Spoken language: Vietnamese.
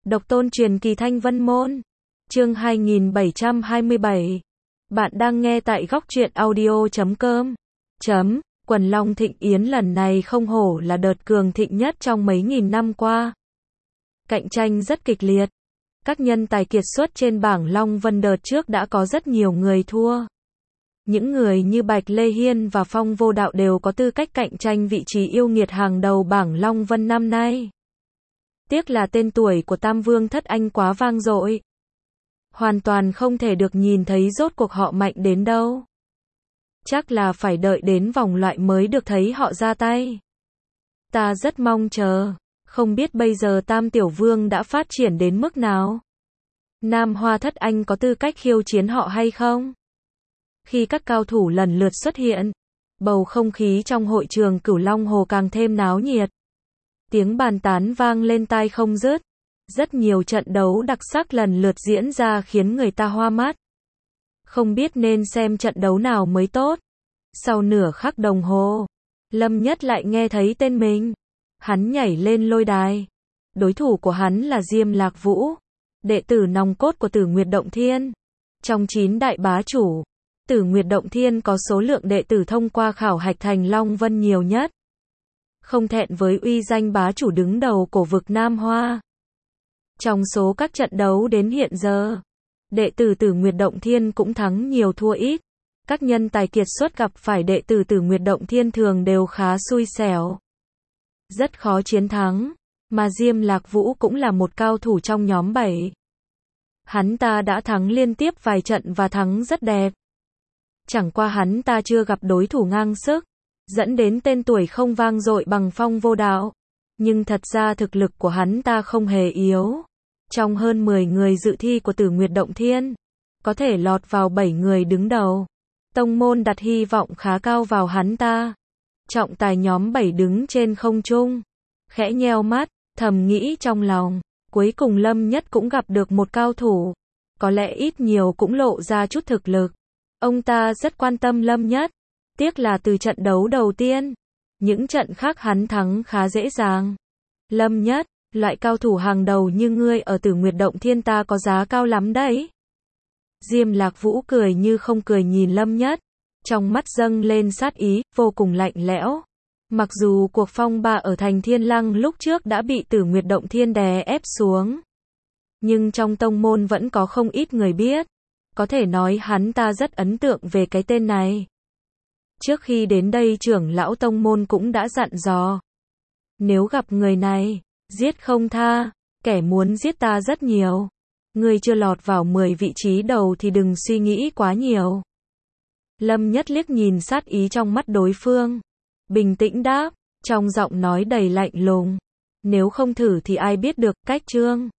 Độc tôn truyền kỳ Thanh Vân Môn. Chương 2727. Bạn đang nghe tại góc truyện audio.com. Quần Long Thịnh Yến lần này không hổ là đợt cường thịnh nhất trong mấy nghìn năm qua. Cạnh tranh rất kịch liệt. Các nhân tài kiệt xuất trên bảng Long Vân đợt trước đã có rất nhiều người thua. Những người như Bạch Lê Hiên và Phong Vô Đạo đều có tư cách cạnh tranh vị trí yêu nghiệt hàng đầu bảng Long Vân năm nay. Tiếc là tên tuổi của Tam Vương Thất Anh quá vang dội. Hoàn toàn không thể được nhìn thấy rốt cuộc họ mạnh đến đâu. Chắc là phải đợi đến vòng loại mới được thấy họ ra tay. Ta rất mong chờ, không biết bây giờ Tam Tiểu Vương đã phát triển đến mức nào. Nam Hoa Thất Anh có tư cách khiêu chiến họ hay không? Khi các cao thủ lần lượt xuất hiện, bầu không khí trong hội trường Cửu Long Hồ càng thêm náo nhiệt. Tiếng bàn tán vang lên tai không dứt. Rất nhiều trận đấu đặc sắc lần lượt diễn ra khiến người ta hoa mắt. Không biết nên xem trận đấu nào mới tốt. Sau nửa khắc đồng hồ, Lâm Nhất lại nghe thấy tên mình. Hắn nhảy lên lôi đài. Đối thủ của hắn là Diêm Lạc Vũ, đệ tử nòng cốt của Tử Nguyệt Động Thiên. Trong 9 đại bá chủ, Tử Nguyệt Động Thiên có số lượng đệ tử thông qua khảo hạch thành Long Vân nhiều nhất. Không thẹn với uy danh bá chủ đứng đầu cổ vực Nam Hoa. Trong số các trận đấu đến hiện giờ, đệ tử Tử Nguyệt Động Thiên cũng thắng nhiều thua ít. Các nhân tài kiệt xuất gặp phải đệ tử Tử Nguyệt Động Thiên thường đều khá xui xẻo, rất khó chiến thắng, mà Diêm Lạc Vũ cũng là một cao thủ trong nhóm 7. Hắn ta đã thắng liên tiếp vài trận và thắng rất đẹp. Chẳng qua hắn ta chưa gặp đối thủ ngang sức, dẫn đến tên tuổi không vang dội bằng Phong Vô Đạo. Nhưng thật ra thực lực của hắn ta không hề yếu. Trong hơn 10 người dự thi của Tử Nguyệt Động Thiên, có thể lọt vào 7 người đứng đầu. Tông môn đặt hy vọng khá cao vào hắn ta. Trọng tài nhóm 7 đứng trên không trung, khẽ nheo mắt, thầm nghĩ trong lòng, cuối cùng Lâm Nhất cũng gặp được một cao thủ. Có lẽ ít nhiều cũng lộ ra chút thực lực. Ông ta rất quan tâm Lâm Nhất. Tiếc là từ trận đấu đầu tiên, những trận khác hắn thắng khá dễ dàng. Lâm Nhất, loại cao thủ hàng đầu như ngươi ở Tử Nguyệt Động Thiên ta có giá cao lắm đấy. Diêm Lạc Vũ cười như không cười nhìn Lâm Nhất, trong mắt dâng lên sát ý, vô cùng lạnh lẽo. Mặc dù cuộc phong ba ở thành Thiên Lăng lúc trước đã bị Tử Nguyệt Động Thiên đè ép xuống, nhưng trong tông môn vẫn có không ít người biết. Có thể nói hắn ta rất ấn tượng về cái tên này. Trước khi đến đây trưởng lão tông môn cũng đã dặn dò. Nếu gặp người này, giết không tha, kẻ muốn giết ta rất nhiều. Ngươi chưa lọt vào 10 vị trí đầu thì đừng suy nghĩ quá nhiều. Lâm Nhất liếc nhìn sát ý trong mắt đối phương, bình tĩnh đáp, trong giọng nói đầy lạnh lùng. Nếu không thử thì ai biết được, cách chương.